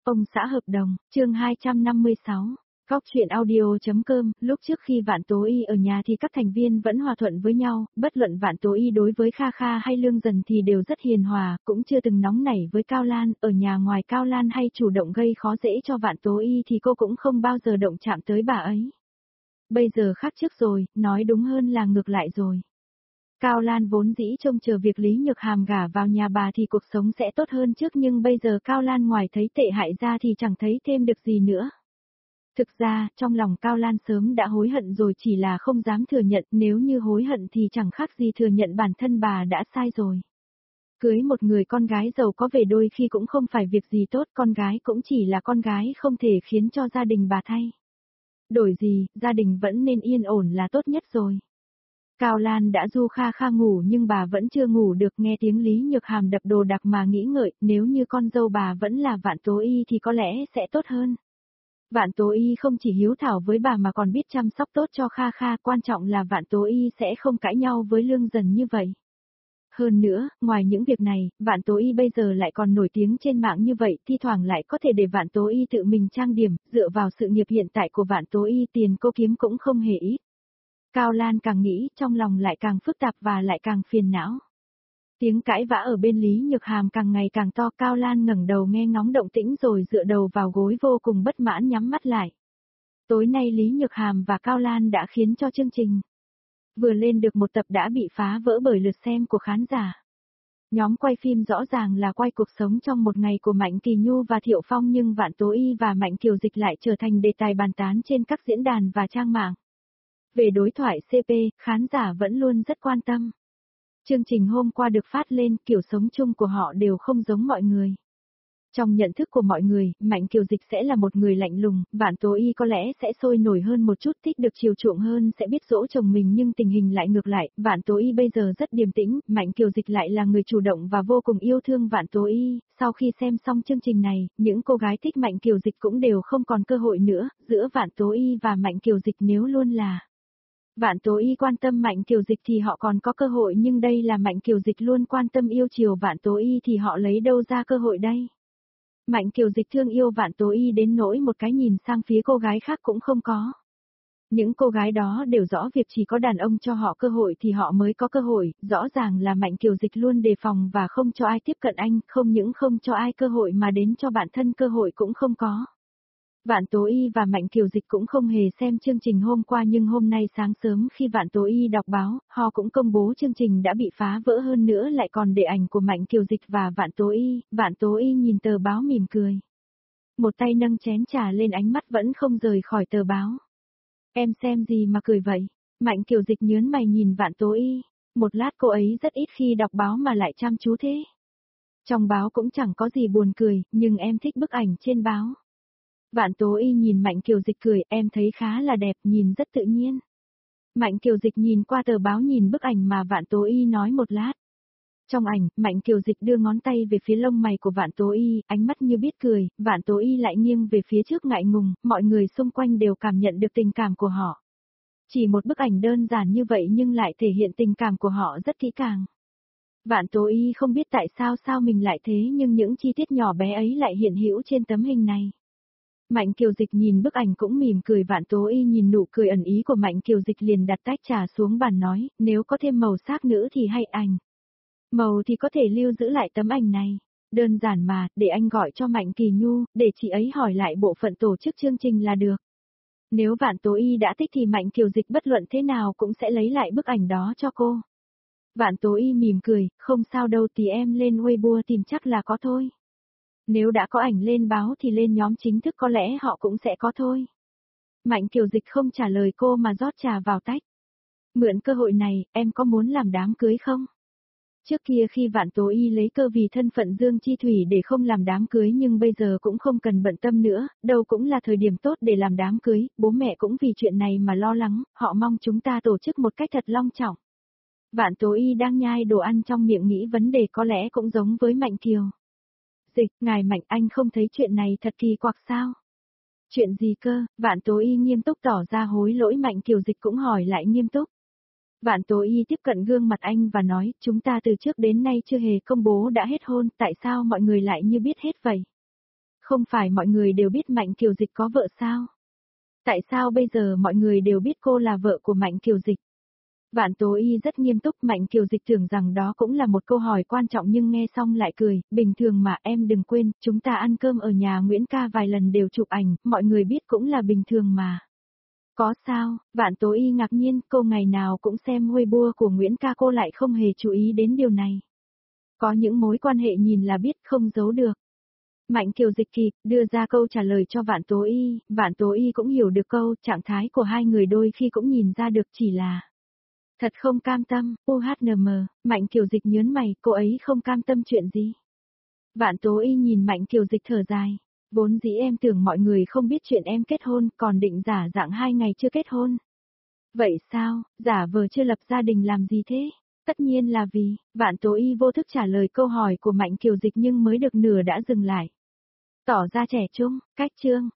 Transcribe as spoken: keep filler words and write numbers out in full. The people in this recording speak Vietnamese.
Ông xã hợp đồng, chương hai trăm năm mươi sáu. Góc truyện audio.com, lúc trước khi Vạn Tố Y ở nhà thì các thành viên vẫn hòa thuận với nhau, bất luận Vạn Tố Y đối với Kha Kha hay Lương Dần thì đều rất hiền hòa, cũng chưa từng nóng nảy với Cao Lan, ở nhà ngoài Cao Lan hay chủ động gây khó dễ cho Vạn Tố Y thì cô cũng không bao giờ động chạm tới bà ấy. Bây giờ khác trước rồi, nói đúng hơn là ngược lại rồi. Cao Lan vốn dĩ trông chờ việc Lý Nhược Hàm gả vào nhà bà thì cuộc sống sẽ tốt hơn trước, nhưng bây giờ Cao Lan ngoài thấy tệ hại ra thì chẳng thấy thêm được gì nữa. Thực ra, trong lòng Cao Lan sớm đã hối hận rồi, chỉ là không dám thừa nhận, nếu như hối hận thì chẳng khác gì thừa nhận bản thân bà đã sai rồi. Cưới một người con gái giàu có về đôi khi cũng không phải việc gì tốt, con gái cũng chỉ là con gái, không thể khiến cho gia đình bà thay đổi gì, gia đình vẫn nên yên ổn là tốt nhất rồi. Cao Lan đã du Kha Kha ngủ nhưng bà vẫn chưa ngủ được, nghe tiếng Lý Nhược Hàm đập đồ đạc mà nghĩ ngợi, nếu như con dâu bà vẫn là Vạn Tố Y thì có lẽ sẽ tốt hơn. Vạn Tố Y không chỉ hiếu thảo với bà mà còn biết chăm sóc tốt cho Kha Kha, quan trọng là Vạn Tố Y sẽ không cãi nhau với Lương Dần như vậy. Hơn nữa, ngoài những việc này, Vạn Tố Y bây giờ lại còn nổi tiếng trên mạng như vậy, thi thoảng lại có thể để Vạn Tố Y tự mình trang điểm, dựa vào sự nghiệp hiện tại của Vạn Tố Y tiền cô kiếm cũng không hề ít. Cao Lan càng nghĩ, trong lòng lại càng phức tạp và lại càng phiền não. Tiếng cãi vã ở bên Lý Nhược Hàm càng ngày càng to, Cao Lan ngẩng đầu nghe ngóng động tĩnh rồi dựa đầu vào gối vô cùng bất mãn nhắm mắt lại. Tối nay Lý Nhược Hàm và Cao Lan đã khiến cho chương trình vừa lên được một tập đã bị phá vỡ bởi lượt xem của khán giả. Nhóm quay phim rõ ràng là quay cuộc sống trong một ngày của Mạnh Kỳ Nhu và Thiệu Phong, nhưng Vạn Tố Y và Mạnh Kiều Dịch lại trở thành đề tài bàn tán trên các diễn đàn và trang mạng. Về đối thoại xê pê, khán giả vẫn luôn rất quan tâm. Chương trình hôm qua được phát lên, kiểu sống chung của họ đều không giống mọi người. Trong nhận thức của mọi người, Mạnh Kiều Dịch sẽ là một người lạnh lùng, Vạn Tố Y có lẽ sẽ sôi nổi hơn một chút, thích được chiều chuộng hơn, sẽ biết dỗ chồng mình, nhưng tình hình lại ngược lại, Vạn Tố Y bây giờ rất điềm tĩnh, Mạnh Kiều Dịch lại là người chủ động và vô cùng yêu thương Vạn Tố Y. Sau khi xem xong chương trình này, những cô gái thích Mạnh Kiều Dịch cũng đều không còn cơ hội nữa, giữa Vạn Tố Y và Mạnh Kiều Dịch nếu luôn là Vạn Tố Y quan tâm Mạnh Kiều Dịch thì họ còn có cơ hội, nhưng đây là Mạnh Kiều Dịch luôn quan tâm yêu chiều Vạn Tố Y thì họ lấy đâu ra cơ hội đây? Mạnh Kiều Dịch thương yêu Vạn Tố Y đến nỗi một cái nhìn sang phía cô gái khác cũng không có. Những cô gái đó đều rõ việc chỉ có đàn ông cho họ cơ hội thì họ mới có cơ hội, rõ ràng là Mạnh Kiều Dịch luôn đề phòng và không cho ai tiếp cận anh, không những không cho ai cơ hội mà đến cho bản thân cơ hội cũng không có. Vạn Tố Y và Mạnh Kiều Dịch cũng không hề xem chương trình hôm qua, nhưng hôm nay sáng sớm khi Vạn Tố Y đọc báo, họ cũng công bố chương trình đã bị phá vỡ, hơn nữa lại còn để ảnh của Mạnh Kiều Dịch và Vạn Tố Y. Vạn Tố Y nhìn tờ báo mỉm cười. Một tay nâng chén trà lên, ánh mắt vẫn không rời khỏi tờ báo. Em xem gì mà cười vậy? Mạnh Kiều Dịch nhớn mày nhìn Vạn Tố Y. Một lát, cô ấy rất ít khi đọc báo mà lại chăm chú thế. Trong báo cũng chẳng có gì buồn cười, nhưng em thích bức ảnh trên báo. Vạn Tố Y nhìn Mạnh Kiều Dịch cười, em thấy khá là đẹp, nhìn rất tự nhiên. Mạnh Kiều Dịch nhìn qua tờ báo, nhìn bức ảnh mà Vạn Tố Y nói một lát. Trong ảnh, Mạnh Kiều Dịch đưa ngón tay về phía lông mày của Vạn Tố Y, ánh mắt như biết cười, Vạn Tố Y lại nghiêng về phía trước ngại ngùng, mọi người xung quanh đều cảm nhận được tình cảm của họ. Chỉ một bức ảnh đơn giản như vậy nhưng lại thể hiện tình cảm của họ rất kỹ càng. Vạn Tố Y không biết tại sao sao mình lại thế, nhưng những chi tiết nhỏ bé ấy lại hiện hữu trên tấm hình này. Mạnh Kiều Dịch nhìn bức ảnh cũng mỉm cười, Vạn Tố Y nhìn nụ cười ẩn ý của Mạnh Kiều Dịch liền đặt tách trà xuống bàn nói, nếu có thêm màu sắc nữa thì hay ảnh. Màu thì có thể lưu giữ lại tấm ảnh này. Đơn giản mà, để anh gọi cho Mạnh Kỳ Nhu, để chị ấy hỏi lại bộ phận tổ chức chương trình là được. Nếu Vạn Tố Y đã thích thì Mạnh Kiều Dịch bất luận thế nào cũng sẽ lấy lại bức ảnh đó cho cô. Vạn Tố Y mỉm cười, không sao đâu, tí em lên Weibo tìm chắc là có thôi. Nếu đã có ảnh lên báo thì lên nhóm chính thức có lẽ họ cũng sẽ có thôi. Mạnh Kiều Dịch không trả lời cô mà rót trà vào tách. Mượn cơ hội này, em có muốn làm đám cưới không? Trước kia khi Vạn Tố Y lấy cơ vì thân phận Dương Chi Thủy để không làm đám cưới, nhưng bây giờ cũng không cần bận tâm nữa, đâu cũng là thời điểm tốt để làm đám cưới, bố mẹ cũng vì chuyện này mà lo lắng, họ mong chúng ta tổ chức một cách thật long trọng. Vạn Tố Y đang nhai đồ ăn trong miệng nghĩ vấn đề có lẽ cũng giống với Mạnh Kiều Dịch, ngài Mạnh, anh không thấy chuyện này thật kỳ quặc sao? Chuyện gì cơ? Vạn Tố Y nghiêm túc tỏ ra hối lỗi, Mạnh Kiều Dịch cũng hỏi lại nghiêm túc. Vạn Tố Y tiếp cận gương mặt anh và nói, chúng ta từ trước đến nay chưa hề công bố đã hết hôn, tại sao mọi người lại như biết hết vậy? Không phải mọi người đều biết Mạnh Kiều Dịch có vợ sao? Tại sao bây giờ mọi người đều biết cô là vợ của Mạnh Kiều Dịch? Vạn Tố Y rất nghiêm túc, Mạnh Kiều Dịch tưởng rằng đó cũng là một câu hỏi quan trọng nhưng nghe xong lại cười, bình thường mà em đừng quên, chúng ta ăn cơm ở nhà Nguyễn ca vài lần đều chụp ảnh, mọi người biết cũng là bình thường mà. Có sao? Vạn Tố Y ngạc nhiên, cô ngày nào cũng xem Weibo của Nguyễn ca cô lại không hề chú ý đến điều này. Có những mối quan hệ nhìn là biết không giấu được. Mạnh Kiều Dịch kịp đưa ra câu trả lời cho Vạn Tố Y, Vạn Tố Y cũng hiểu được câu, trạng thái của hai người đôi khi cũng nhìn ra được chỉ là thật không cam tâm, u hát en em, Mạnh Kiều Dịch nhớn mày, cô ấy không cam tâm chuyện gì? Vạn Tố Y nhìn Mạnh Kiều Dịch thở dài, vốn dĩ em tưởng mọi người không biết chuyện em kết hôn, còn định giả dạng hai ngày chưa kết hôn. Vậy sao, giả vờ chưa lập gia đình làm gì thế? Tất nhiên là vì, Vạn Tố Y vô thức trả lời câu hỏi của Mạnh Kiều Dịch nhưng mới được nửa đã dừng lại. Tỏ ra trẻ trung, cách chương.